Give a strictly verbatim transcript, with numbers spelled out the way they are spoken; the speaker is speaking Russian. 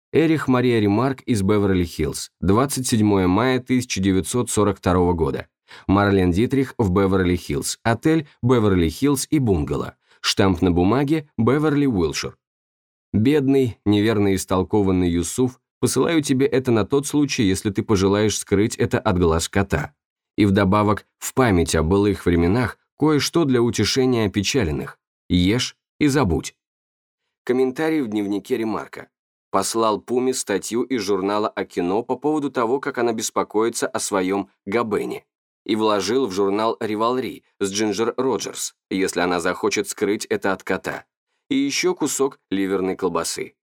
Эрих Мария Ремарк из Беверли-Хиллз, двадцать седьмое мая тысяча девятьсот сорок второго года. Марлен Дитрих в Беверли-Хиллз, отель Беверли-Хиллз и бунгало. Штамп на бумаге Беверли-Уилшир. Бедный, неверно истолкованный Юсуф, посылаю тебе это на тот случай, если ты пожелаешь скрыть это от глаз кота. И вдобавок, в память о былых временах, кое-что для утешения опечаленных. Ешь и забудь. Комментарий в дневнике Ремарка. Послал Пуме статью из журнала о кино по поводу того, как она беспокоится о своем Габене, и вложил в журнал «Ривалри» с Джинджер Роджерс, если она захочет скрыть это от кота, и еще кусок ливерной колбасы.